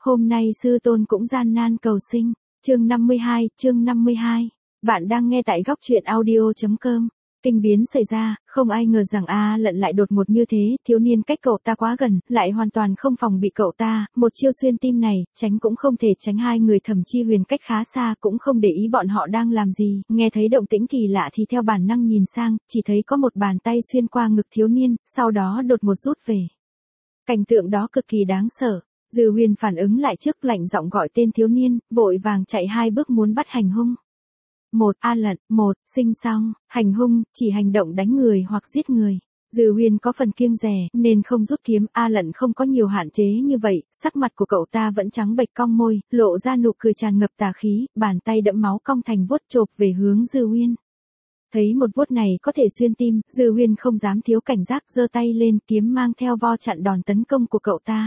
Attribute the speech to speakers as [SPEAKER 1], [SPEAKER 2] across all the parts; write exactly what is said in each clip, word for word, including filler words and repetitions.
[SPEAKER 1] Hôm nay sư tôn cũng gian nan cầu sinh. Chương năm mươi hai, chương năm mươi hai. Bạn đang nghe tại góc truyện audio chấm com. Kinh biến xảy ra, không ai ngờ rằng A Lận lại đột ngột như thế, thiếu niên cách cậu ta quá gần, lại hoàn toàn không phòng bị cậu ta, một chiêu xuyên tim này, tránh cũng không thể tránh. Hai người Thẩm Chi Huyền cách khá xa cũng không để ý bọn họ đang làm gì, nghe thấy động tĩnh kỳ lạ thì theo bản năng nhìn sang, chỉ thấy có một bàn tay xuyên qua ngực thiếu niên, sau đó đột ngột rút về. Cảnh tượng đó cực kỳ đáng sợ. Dư Huyền phản ứng lại trước, lạnh giọng gọi tên thiếu niên, vội vàng chạy hai bước muốn bắt hành hung. Một, A Lận, một, sinh xong, hành hung, chỉ hành động đánh người hoặc giết người. Dư Huyền có phần kiêng dè, nên không rút kiếm. A Lận không có nhiều hạn chế như vậy, sắc mặt của cậu ta vẫn trắng bệch, cong môi, lộ ra nụ cười tràn ngập tà khí, bàn tay đẫm máu cong thành vuốt chộp về hướng Dư Huyền. Thấy một vuốt này có thể xuyên tim, Dư Huyền không dám thiếu cảnh giác, giơ tay lên, kiếm mang theo vo chặn đòn tấn công của cậu ta.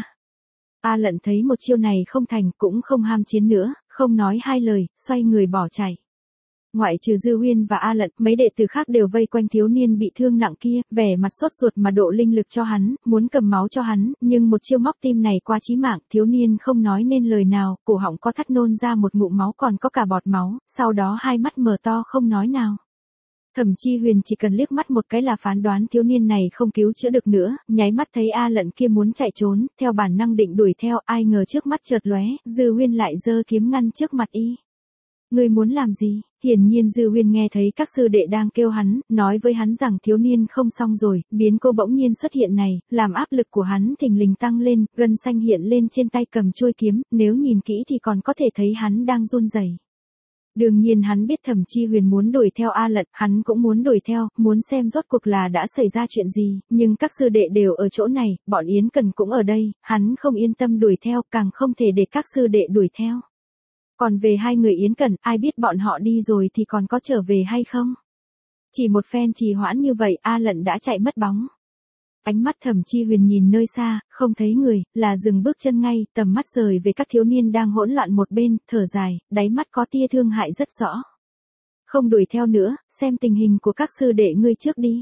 [SPEAKER 1] A Lận thấy một chiêu này không thành, cũng không ham chiến nữa, không nói hai lời, xoay người bỏ chạy. Ngoại trừ Dư Huyền và A Lận, mấy đệ tử khác đều vây quanh thiếu niên bị thương nặng kia, vẻ mặt sốt ruột mà độ linh lực cho hắn, muốn cầm máu cho hắn, nhưng một chiêu móc tim này quá chí mạng, thiếu niên không nói nên lời nào, cổ họng có thắt nôn ra một ngụm máu còn có cả bọt máu, sau đó hai mắt mở to không nói nào. Thẩm Chi Huyền chỉ cần liếc mắt một cái là phán đoán thiếu niên này không cứu chữa được nữa, nháy mắt thấy A Lận kia muốn chạy trốn, theo bản năng định đuổi theo, ai ngờ trước mắt chợt lóe, Dư Huyền lại giơ kiếm ngăn trước mặt y. Ngươi muốn làm gì? Hiển nhiên Dư Huyền nghe thấy các sư đệ đang kêu hắn, nói với hắn rằng thiếu niên không xong rồi, biến cô bỗng nhiên xuất hiện này, làm áp lực của hắn thình lình tăng lên, gân xanh hiện lên trên tay cầm chuôi kiếm, nếu nhìn kỹ thì còn có thể thấy hắn đang run rẩy. Đương nhiên hắn biết Thẩm Chi Huyền muốn đuổi theo A Lận, hắn cũng muốn đuổi theo, muốn xem rốt cuộc là đã xảy ra chuyện gì, nhưng các sư đệ đều ở chỗ này, bọn Yến Cần cũng ở đây, hắn không yên tâm đuổi theo, càng không thể để các sư đệ đuổi theo. Còn về hai người Yến Cần, ai biết bọn họ đi rồi thì còn có trở về hay không? Chỉ một phen trì hoãn như vậy, A Lận đã chạy mất bóng. Ánh mắt Thẩm Chi Huyền nhìn nơi xa, không thấy người, là dừng bước chân ngay, tầm mắt rời về các thiếu niên đang hỗn loạn một bên, thở dài, đáy mắt có tia thương hại rất rõ. Không đuổi theo nữa, xem tình hình của các sư đệ ngươi trước đi.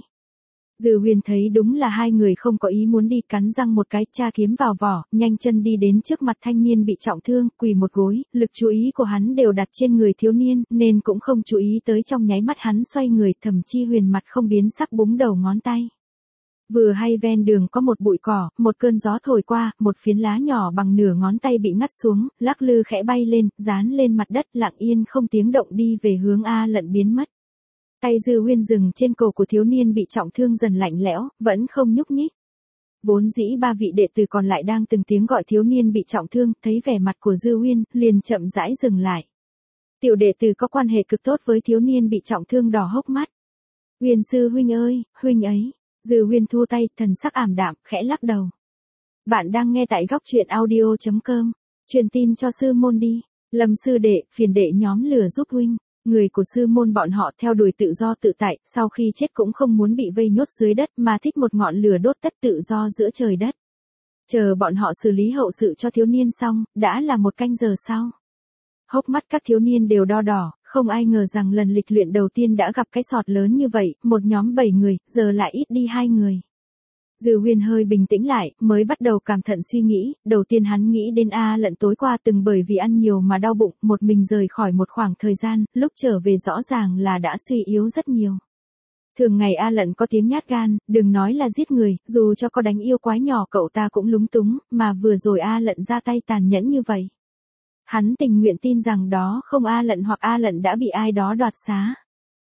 [SPEAKER 1] Dư Huyền thấy đúng là hai người không có ý muốn đi, cắn răng một cái, tra kiếm vào vỏ, nhanh chân đi đến trước mặt thanh niên bị trọng thương, quỳ một gối, lực chú ý của hắn đều đặt trên người thiếu niên, nên cũng không chú ý tới trong nháy mắt hắn xoay người. Thẩm Chi Huyền mặt không biến sắc búng đầu ngón tay. Vừa hay ven đường có một bụi cỏ, một cơn gió thổi qua, một phiến lá nhỏ bằng nửa ngón tay bị ngắt xuống, lắc lư khẽ bay lên, dán lên mặt đất, lặng yên không tiếng động đi về hướng A Lận biến mất. Tay Dư Huyền dừng trên cổ của thiếu niên bị trọng thương dần lạnh lẽo, vẫn không nhúc nhích. Vốn dĩ ba vị đệ tử còn lại đang từng tiếng gọi thiếu niên bị trọng thương, thấy vẻ mặt của Dư Huyền, liền chậm rãi dừng lại. Tiểu đệ tử có quan hệ cực tốt với thiếu niên bị trọng thương đỏ hốc mắt. Huyền sư huynh ơi, huynh ấy. Dư Huyền thu tay, thần sắc ảm đạm, khẽ lắc đầu. Bạn đang nghe tại góc truyện audio chấm com. Truyền tin cho sư môn đi. Lâm sư đệ, phiền đệ nhóm lửa giúp huynh. Người của sư môn bọn họ theo đuổi tự do tự tại, sau khi chết cũng không muốn bị vây nhốt dưới đất mà thích một ngọn lửa đốt tất tự do giữa trời đất. Chờ bọn họ xử lý hậu sự cho thiếu niên xong, đã là một canh giờ sau. Hốc mắt các thiếu niên đều đo đỏ, không ai ngờ rằng lần lịch luyện đầu tiên đã gặp cái sọt lớn như vậy, một nhóm bảy người, giờ lại ít đi hai người. Dư Huyền hơi bình tĩnh lại, mới bắt đầu cẩn thận suy nghĩ, đầu tiên hắn nghĩ đến A Lận tối qua từng bởi vì ăn nhiều mà đau bụng, một mình rời khỏi một khoảng thời gian, lúc trở về rõ ràng là đã suy yếu rất nhiều. Thường ngày A Lận có tiếng nhát gan, đừng nói là giết người, dù cho có đánh yêu quái nhỏ cậu ta cũng lúng túng, mà vừa rồi A Lận ra tay tàn nhẫn như vậy. Hắn tình nguyện tin rằng đó không A Lận hoặc A Lận đã bị ai đó đoạt xá.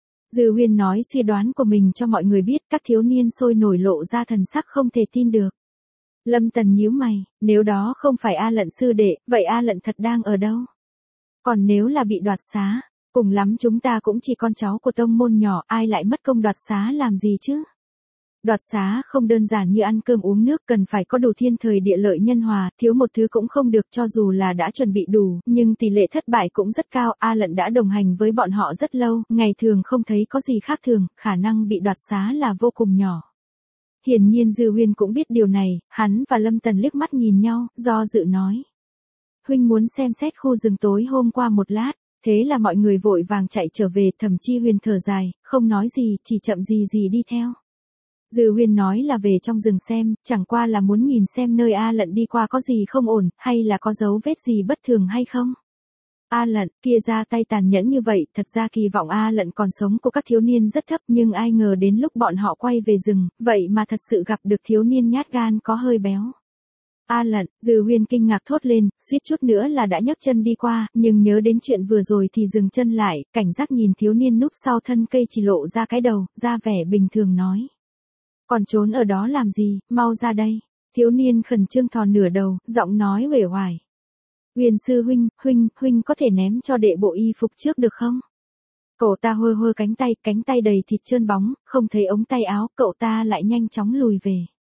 [SPEAKER 1] Dư Huyền nói suy đoán của mình cho mọi người biết, các thiếu niên sôi nổi lộ ra thần sắc không thể tin được. Lâm Tần nhíu mày, nếu đó không phải A Lận sư đệ, vậy A Lận thật đang ở đâu? Còn nếu là bị đoạt xá, cùng lắm chúng ta cũng chỉ con cháu của tông môn nhỏ, ai lại mất công đoạt xá làm gì chứ? Đoạt xá không đơn giản như ăn cơm uống nước, cần phải có đủ thiên thời địa lợi nhân hòa, thiếu một thứ cũng không được, cho dù là đã chuẩn bị đủ, nhưng tỷ lệ thất bại cũng rất cao. A Lận đã đồng hành với bọn họ rất lâu, ngày thường không thấy có gì khác thường, khả năng bị đoạt xá là vô cùng nhỏ. Hiển nhiên Dư Huyền cũng biết điều này, hắn và Lâm Tần liếc mắt nhìn nhau, do dự nói. Huynh muốn xem xét khu rừng tối hôm qua một lát, thế là mọi người vội vàng chạy trở về. Thẩm Chi Huyền thở dài, không nói gì, chỉ chậm gì gì đi theo. Dư Huyên nói là về trong rừng xem, chẳng qua là muốn nhìn xem nơi A Lận đi qua có gì không ổn, hay là có dấu vết gì bất thường hay không. A Lận, kia ra tay tàn nhẫn như vậy, thật ra kỳ vọng A Lận còn sống của các thiếu niên rất thấp, nhưng ai ngờ đến lúc bọn họ quay về rừng, vậy mà thật sự gặp được thiếu niên nhát gan có hơi béo. A Lận, Dư Huyên kinh ngạc thốt lên, suýt chút nữa là đã nhấc chân đi qua, nhưng nhớ đến chuyện vừa rồi thì dừng chân lại, cảnh giác nhìn thiếu niên núp sau thân cây chỉ lộ ra cái đầu, ra vẻ bình thường nói. Còn trốn ở đó làm gì, mau ra đây. Thiếu niên khẩn trương thò nửa đầu, giọng nói uể oải. Huyền sư huynh, huynh, huynh có thể ném cho đệ bộ y phục trước được không? Cậu ta hơ hơ cánh tay, cánh tay đầy thịt trơn bóng, không thấy ống tay áo, cậu ta lại nhanh chóng lùi về.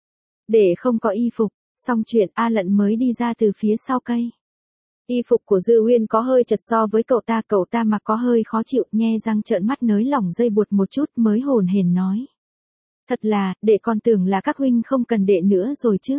[SPEAKER 1] Để không có y phục, xong chuyện A Lận mới đi ra từ phía sau cây. Y phục của Dư Huyên có hơi chật so với cậu ta, cậu ta mặc có hơi khó chịu, nhe răng trợn mắt nới lỏng dây buộc một chút mới hồn hển nói. Thật là, đệ còn tưởng là các huynh không cần đệ nữa rồi chứ.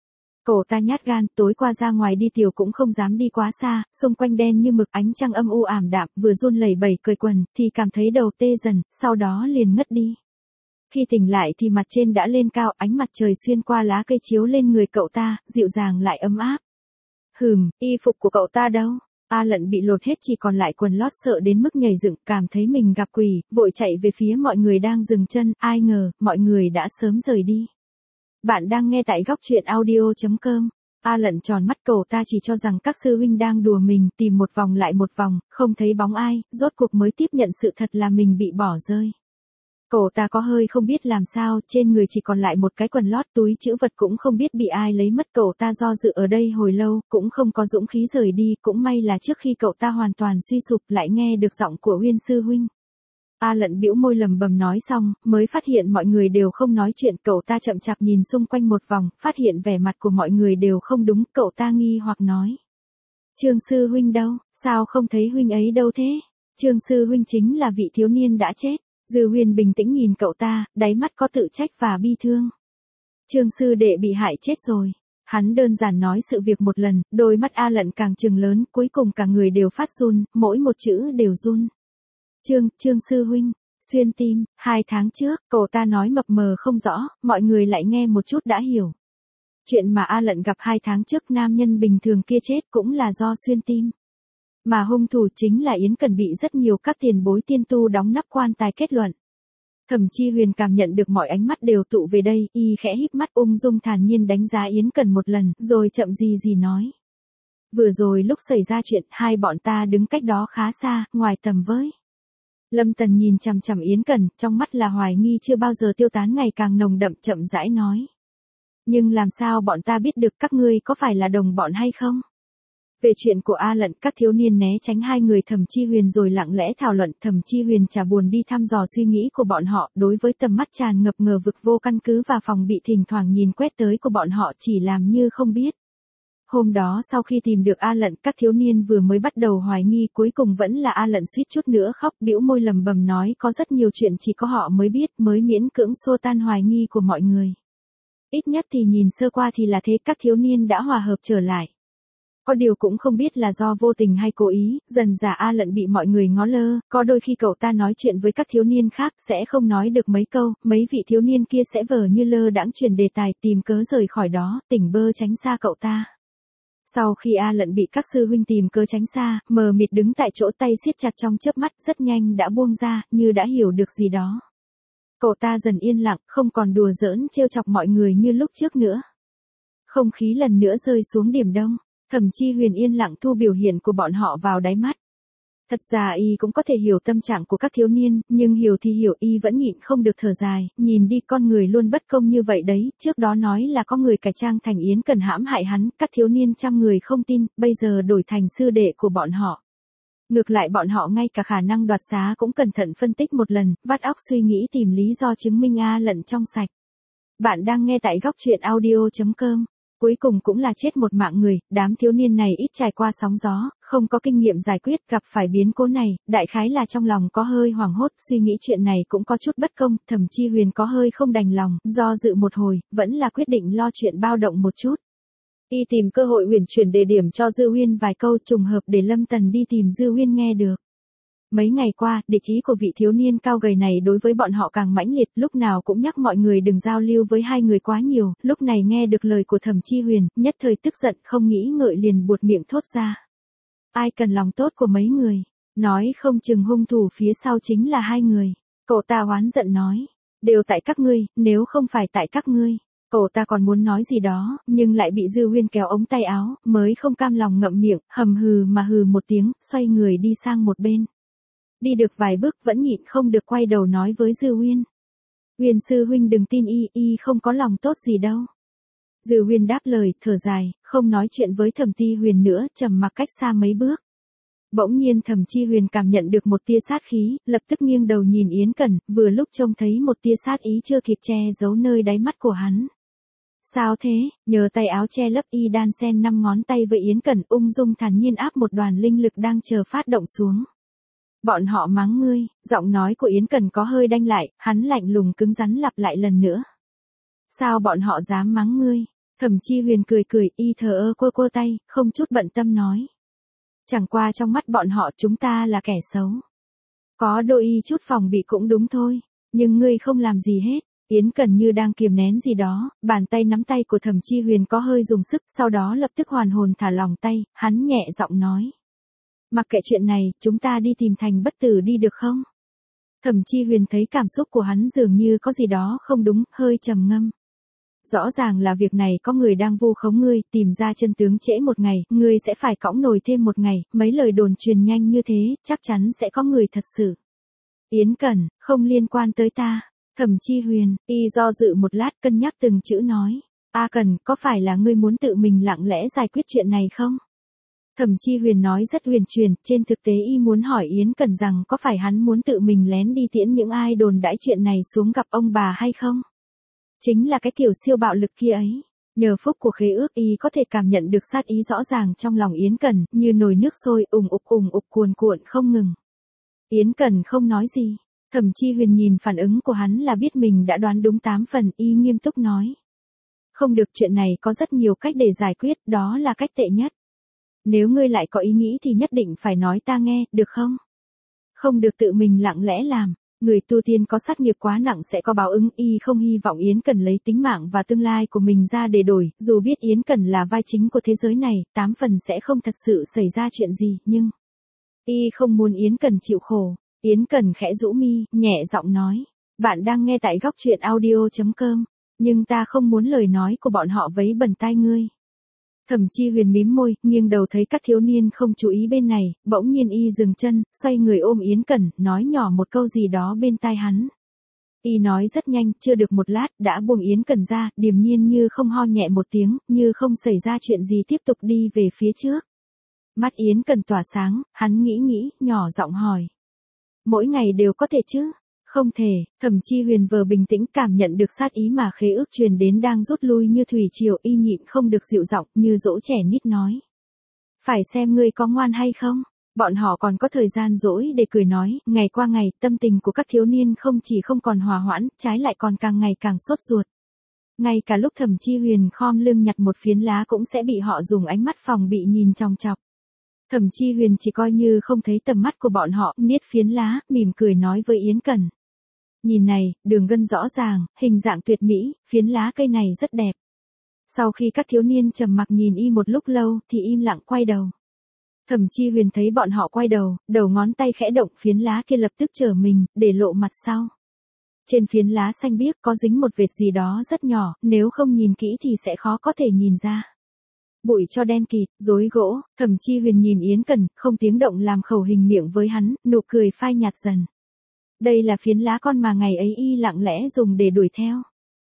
[SPEAKER 1] Cậu ta nhát gan, tối qua ra ngoài đi tiểu cũng không dám đi quá xa, xung quanh đen như mực, ánh trăng âm u ảm đạm, vừa run lẩy bẩy cởi quần, thì cảm thấy đầu tê dần, sau đó liền ngất đi. Khi tỉnh lại thì mặt trên đã lên cao, ánh mặt trời xuyên qua lá cây chiếu lên người cậu ta, dịu dàng lại ấm áp. Hừm, y phục của cậu ta đâu? A Lận bị lột hết chỉ còn lại quần lót, sợ đến mức nhảy dựng, cảm thấy mình gặp quỷ, vội chạy về phía mọi người đang dừng chân, ai ngờ, mọi người đã sớm rời đi. Bạn đang nghe tại góc truyện audio chấm com. A Lận tròn mắt, cậu ta chỉ cho rằng các sư huynh đang đùa mình, tìm một vòng lại một vòng, không thấy bóng ai, rốt cuộc mới tiếp nhận sự thật là mình bị bỏ rơi. Cậu ta có hơi không biết làm sao, trên người chỉ còn lại một cái quần lót, túi trữ vật cũng không biết bị ai lấy mất, cậu ta do dự ở đây hồi lâu, cũng không có dũng khí rời đi, cũng may là trước khi cậu ta hoàn toàn suy sụp lại nghe được giọng của Huyên sư huynh. A Lận bĩu môi lầm bầm nói xong, mới phát hiện mọi người đều không nói chuyện, cậu ta chậm chạp nhìn xung quanh một vòng, phát hiện vẻ mặt của mọi người đều không đúng, cậu ta nghi hoặc nói. Trương sư huynh đâu, sao không thấy huynh ấy đâu thế? Trương sư huynh chính là vị thiếu niên đã chết. Dư Huyên bình tĩnh nhìn cậu ta, đáy mắt có tự trách và bi thương. Trương sư đệ bị hại chết rồi. Hắn đơn giản nói sự việc một lần, đôi mắt A Lận càng trừng lớn, cuối cùng cả người đều phát run, mỗi một chữ đều run. Trương, Trương sư huynh, xuyên tim, hai tháng trước, cậu ta nói mập mờ không rõ, mọi người lại nghe một chút đã hiểu. Chuyện mà A Lận gặp hai tháng trước nam nhân bình thường kia chết cũng là do xuyên tim. Mà hung thủ chính là Yến Cần bị rất nhiều các tiền bối tiên tu đóng nắp quan tài kết luận. Thẩm Chi Huyền cảm nhận được mọi ánh mắt đều tụ về đây, y khẽ híp mắt ung dung thản nhiên đánh giá Yến Cần một lần, rồi chậm gì gì nói. Vừa rồi lúc xảy ra chuyện, hai bọn ta đứng cách đó khá xa, ngoài tầm với. Lâm Tần nhìn chằm chằm Yến Cần, trong mắt là hoài nghi chưa bao giờ tiêu tán ngày càng nồng đậm, chậm rãi nói. Nhưng làm sao bọn ta biết được các ngươi có phải là đồng bọn hay không? Về chuyện của A Lận, các thiếu niên né tránh hai người Thẩm Chi Huyền rồi lặng lẽ thảo luận, Thẩm Chi Huyền chả buồn đi thăm dò suy nghĩ của bọn họ, đối với tầm mắt tràn ngập ngờ vực vô căn cứ và phòng bị thỉnh thoảng nhìn quét tới của bọn họ chỉ làm như không biết. Hôm đó sau khi tìm được A Lận, các thiếu niên vừa mới bắt đầu hoài nghi, cuối cùng vẫn là A Lận suýt chút nữa khóc, bĩu môi lầm bầm nói có rất nhiều chuyện chỉ có họ mới biết, mới miễn cưỡng xua tan hoài nghi của mọi người. Ít nhất thì nhìn sơ qua thì là thế, các thiếu niên đã hòa hợp trở lại. Có điều cũng không biết là do vô tình hay cố ý, dần dà A Lận bị mọi người ngó lơ, có đôi khi cậu ta nói chuyện với các thiếu niên khác sẽ không nói được mấy câu, mấy vị thiếu niên kia sẽ vờ như lơ đãng chuyển đề tài, tìm cớ rời khỏi đó, tỉnh bơ tránh xa cậu ta. Sau khi A Lận bị các sư huynh tìm cớ tránh xa, mờ mịt đứng tại chỗ, tay siết chặt trong chớp mắt, rất nhanh đã buông ra, như đã hiểu được gì đó. Cậu ta dần yên lặng, không còn đùa giỡn trêu chọc mọi người như lúc trước nữa. Không khí lần nữa rơi xuống điểm đông. Thẩm Chi Huyền yên lặng thu biểu hiện của bọn họ vào đáy mắt. Thật ra y cũng có thể hiểu tâm trạng của các thiếu niên, nhưng hiểu thì hiểu, y vẫn nhịn không được thở dài, nhìn đi, con người luôn bất công như vậy đấy, trước đó nói là có người cải trang thành Yến Cần hãm hại hắn, các thiếu niên trăm người không tin, bây giờ đổi thành sư đệ của bọn họ. Ngược lại bọn họ ngay cả khả năng đoạt xá cũng cẩn thận phân tích một lần, vắt óc suy nghĩ tìm lý do chứng minh A Lận trong sạch. Bạn đang nghe tại góc truyện audio chấm com. Cuối cùng cũng là chết một mạng người, đám thiếu niên này ít trải qua sóng gió, không có kinh nghiệm giải quyết, gặp phải biến cố này, đại khái là trong lòng có hơi hoảng hốt, suy nghĩ chuyện này cũng có chút bất công, Thẩm Chi Huyền có hơi không đành lòng, do dự một hồi, vẫn là quyết định lo chuyện bao động một chút. Y tìm cơ hội uyển chuyển đề điểm cho Dư Huyên vài câu, trùng hợp để Lâm Tần đi tìm Dư Huyên nghe được. Mấy ngày qua, địch ý của vị thiếu niên cao gầy này đối với bọn họ càng mãnh liệt, lúc nào cũng nhắc mọi người đừng giao lưu với hai người quá nhiều, lúc này nghe được lời của Thẩm Chi Huyền, nhất thời tức giận không nghĩ ngợi liền buột miệng thốt ra. Ai cần lòng tốt của mấy người, nói không chừng hung thủ phía sau chính là hai người. Cậu ta oán giận nói, đều tại các ngươi, nếu không phải tại các ngươi. Cậu ta còn muốn nói gì đó, nhưng lại bị Dư Huyên kéo ống tay áo, mới không cam lòng ngậm miệng, hầm hừ mà hừ một tiếng, xoay người đi sang một bên. Đi được vài bước vẫn nhịn không được quay đầu nói với Dư Huyên. Huyền sư huynh đừng tin y, y không có lòng tốt gì đâu. Dư Huyên đáp lời, thở dài, không nói chuyện với Thẩm Ti Huyền nữa, trầm mặc cách xa mấy bước. Bỗng nhiên Thẩm Chi Huyền cảm nhận được một tia sát khí, lập tức nghiêng đầu nhìn Yến Cẩn, vừa lúc trông thấy một tia sát ý chưa kịp che giấu nơi đáy mắt của hắn. Sao thế, nhờ tay áo che lấp y đan sen năm ngón tay với Yến Cẩn ung dung thản nhiên áp một đoàn linh lực đang chờ phát động xuống. Bọn họ mắng ngươi, giọng nói của Yến Cẩn có hơi đanh lại, hắn lạnh lùng cứng rắn lặp lại lần nữa. Sao bọn họ dám mắng ngươi? Thẩm Chi Huyền cười cười, y thờ ơ quơ quơ tay, không chút bận tâm nói. Chẳng qua trong mắt bọn họ chúng ta là kẻ xấu. Có đôi y chút phòng bị cũng đúng thôi, nhưng ngươi không làm gì hết. Yến Cẩn như đang kiềm nén gì đó, bàn tay nắm tay của Thẩm Chi Huyền có hơi dùng sức, sau đó lập tức hoàn hồn thả lỏng tay, hắn nhẹ giọng nói. Mặc kệ chuyện này, chúng ta đi tìm Thành Bất Tử đi được không? Thẩm Chi Huyền thấy cảm xúc của hắn dường như có gì đó không đúng, hơi trầm ngâm. Rõ ràng là việc này có người đang vu khống ngươi, tìm ra chân tướng trễ một ngày, ngươi sẽ phải cõng nồi thêm một ngày, mấy lời đồn truyền nhanh như thế, chắc chắn sẽ có người thật sự. Yến Cẩn, không liên quan tới ta. Thẩm Chi Huyền, y do dự một lát cân nhắc từng chữ nói. A Cẩn, có phải là ngươi muốn tự mình lặng lẽ giải quyết chuyện này không? Thẩm Chi Huyền nói rất huyền truyền, trên thực tế y muốn hỏi Yến Cẩn rằng có phải hắn muốn tự mình lén đi tiễn những ai đồn đãi chuyện này xuống gặp ông bà hay không? Chính là cái kiểu siêu bạo lực kia ấy. Nhờ phúc của khế ước y có thể cảm nhận được sát ý rõ ràng trong lòng Yến Cẩn, như nồi nước sôi ùng ục ùng ục cuồn cuộn không ngừng. Yến Cẩn không nói gì. Thẩm Chi Huyền nhìn phản ứng của hắn là biết mình đã đoán đúng tám phần, y nghiêm túc nói. Không được, chuyện này có rất nhiều cách để giải quyết, đó là cách tệ nhất. Nếu ngươi lại có ý nghĩ thì nhất định phải nói ta nghe, được không? Không được tự mình lặng lẽ làm. Người tu tiên có sát nghiệp quá nặng sẽ có báo ứng, y không hy vọng Yến Cẩn lấy tính mạng và tương lai của mình ra để đổi, dù biết Yến Cẩn là vai chính của thế giới này, tám phần sẽ không thật sự xảy ra chuyện gì, nhưng y không muốn Yến Cẩn chịu khổ. Yến Cẩn khẽ rũ mi, nhẹ giọng nói, bạn đang nghe tại góc truyện audio chấm com, nhưng ta không muốn lời nói của bọn họ vấy bẩn tai ngươi. Thẩm Chi Huyền mím môi, nghiêng đầu thấy các thiếu niên không chú ý bên này, bỗng nhiên y dừng chân, xoay người ôm Yến Cẩn, nói nhỏ một câu gì đó bên tai hắn. Y nói rất nhanh, chưa được một lát, đã buông Yến Cẩn ra, điềm nhiên như không ho nhẹ một tiếng, như không xảy ra chuyện gì tiếp tục đi về phía trước. Mắt Yến Cẩn tỏa sáng, hắn nghĩ nghĩ, nhỏ giọng hỏi. Mỗi ngày đều có thể chứ? Không thể. Thẩm Chi Huyền vừa bình tĩnh cảm nhận được sát ý mà khế ước truyền đến đang rút lui như thủy triều, y nhịn không được dịu giọng như dỗ trẻ nít nói. Phải xem ngươi có ngoan hay không. Bọn họ còn có thời gian rỗi để cười nói, ngày qua ngày, tâm tình của các thiếu niên không chỉ không còn hòa hoãn, trái lại còn càng ngày càng sốt ruột. Ngay cả lúc Thẩm Chi Huyền khom lưng nhặt một phiến lá cũng sẽ bị họ dùng ánh mắt phòng bị nhìn chòng chọc. Thẩm Chi Huyền chỉ coi như không thấy tầm mắt của bọn họ, niết phiến lá, mỉm cười nói với Yến Cẩn. Nhìn này, đường gân rõ ràng, hình dạng tuyệt mỹ, phiến lá cây này rất đẹp. Sau khi các thiếu niên trầm mặc nhìn y một lúc lâu, thì im lặng quay đầu. Thẩm Chi Huyền thấy bọn họ quay đầu, đầu ngón tay khẽ động, phiến lá kia lập tức trở mình, để lộ mặt sau. Trên phiến lá xanh biếc có dính một vệt gì đó rất nhỏ, nếu không nhìn kỹ thì sẽ khó có thể nhìn ra. Bụi cho đen kịt, rối gỗ. Thẩm Chi Huyền nhìn Yến Cẩn, không tiếng động làm khẩu hình miệng với hắn, nụ cười phai nhạt dần. Đây là phiến lá con mà ngày ấy y lặng lẽ dùng để đuổi theo.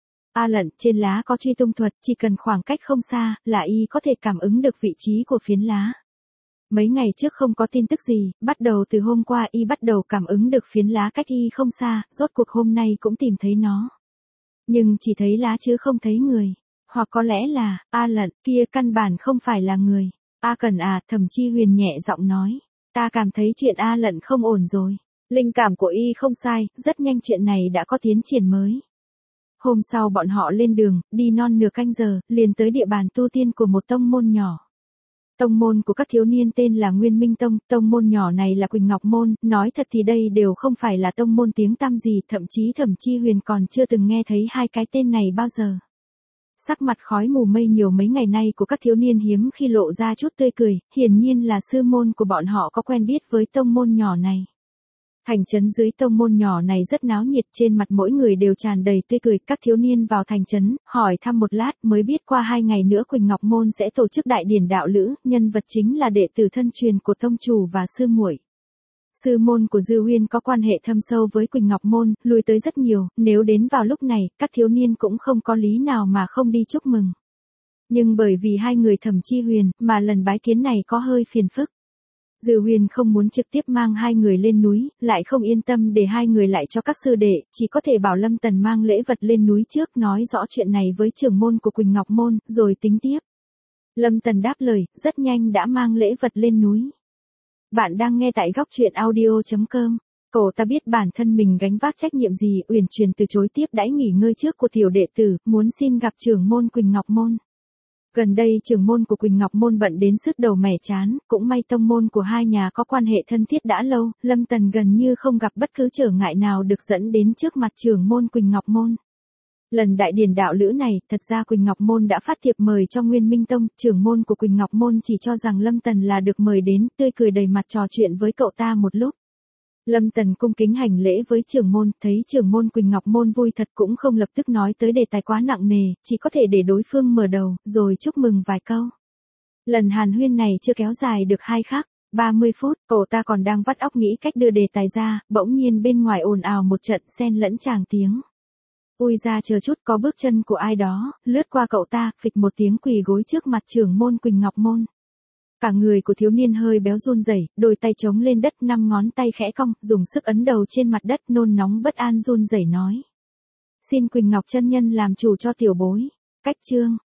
[SPEAKER 1] A lận, trên lá có truy tung thuật, chỉ cần khoảng cách không xa, là y có thể cảm ứng được vị trí của phiến lá. Mấy ngày trước không có tin tức gì, bắt đầu từ hôm qua y bắt đầu cảm ứng được phiến lá cách y không xa, rốt cuộc hôm nay cũng tìm thấy nó. Nhưng chỉ thấy lá chứ không thấy người. Hoặc có lẽ là, A lận, kia căn bản không phải là người. A Cẩn à, Thẩm Chi Huyền nhẹ giọng nói. Ta cảm thấy chuyện A lận không ổn rồi. Linh cảm của y không sai, rất nhanh chuyện này đã có tiến triển mới. Hôm sau bọn họ lên đường, đi non nửa canh giờ, liền tới địa bàn tu tiên của một tông môn nhỏ. Tông môn của các thiếu niên tên là Nguyên Minh Tông, tông môn nhỏ này là Quỳnh Ngọc Môn, nói thật thì đây đều không phải là tông môn tiếng tăm gì, thậm chí Thẩm Chi Huyền còn chưa từng nghe thấy hai cái tên này bao giờ. Sắc mặt khói mù mây nhiều mấy ngày nay của các thiếu niên hiếm khi lộ ra chút tươi cười, hiển nhiên là sư môn của bọn họ có quen biết với tông môn nhỏ này. Thành trấn dưới tông môn nhỏ này rất náo nhiệt, trên mặt mỗi người đều tràn đầy tươi cười, các thiếu niên vào thành trấn, hỏi thăm một lát mới biết qua hai ngày nữa Quỳnh Ngọc Môn sẽ tổ chức đại điển đạo lữ, nhân vật chính là đệ tử thân truyền của tông chủ và sư muội. Sư môn của Dư Huyên có quan hệ thâm sâu với Quỳnh Ngọc Môn, lui tới rất nhiều, nếu đến vào lúc này, các thiếu niên cũng không có lý nào mà không đi chúc mừng. Nhưng bởi vì hai người Thẩm Chi Huyền, mà lần bái kiến này có hơi phiền phức. Dư Huyền không muốn trực tiếp mang hai người lên núi, lại không yên tâm để hai người lại cho các sư đệ, chỉ có thể bảo Lâm Tần mang lễ vật lên núi trước nói rõ chuyện này với trưởng môn của Quỳnh Ngọc Môn, rồi tính tiếp. Lâm Tần đáp lời, rất nhanh đã mang lễ vật lên núi. Bạn đang nghe tại góc truyện audio chấm com. Cậu ta biết bản thân mình gánh vác trách nhiệm gì, uyển chuyển từ chối tiếp đãi nghỉ ngơi trước của tiểu đệ tử, muốn xin gặp trưởng môn Quỳnh Ngọc Môn. Gần đây trưởng môn của Quỳnh Ngọc Môn bận đến sứt đầu mẻ chán, cũng may tông môn của hai nhà có quan hệ thân thiết đã lâu, Lâm Tần gần như không gặp bất cứ trở ngại nào được dẫn đến trước mặt trưởng môn Quỳnh Ngọc Môn. Lần đại điển đạo lữ này, thật ra Quỳnh Ngọc Môn đã phát thiệp mời cho Nguyên Minh Tông, trưởng môn của Quỳnh Ngọc Môn chỉ cho rằng Lâm Tần là được mời đến, tươi cười đầy mặt trò chuyện với cậu ta một lúc. Lâm Tần cung kính hành lễ với trưởng môn, thấy trưởng môn Quỳnh Ngọc Môn vui thật cũng không lập tức nói tới đề tài quá nặng nề, chỉ có thể để đối phương mở đầu, rồi chúc mừng vài câu. Lần hàn huyên này chưa kéo dài được hai khắc, ba mươi phút, cậu ta còn đang vắt óc nghĩ cách đưa đề tài ra, bỗng nhiên bên ngoài ồn ào một trận xen lẫn tràng tiếng. Ui ra chờ chút, có bước chân của ai đó, lướt qua cậu ta, phịch một tiếng quỳ gối trước mặt trưởng môn Quỳnh Ngọc Môn. Cả người của thiếu niên hơi béo run rẩy, đôi tay chống lên đất, năm ngón tay khẽ cong, dùng sức ấn đầu trên mặt đất, nôn nóng bất an run rẩy nói. Xin Quỳnh Ngọc chân nhân làm chủ cho tiểu bối. Cách chương.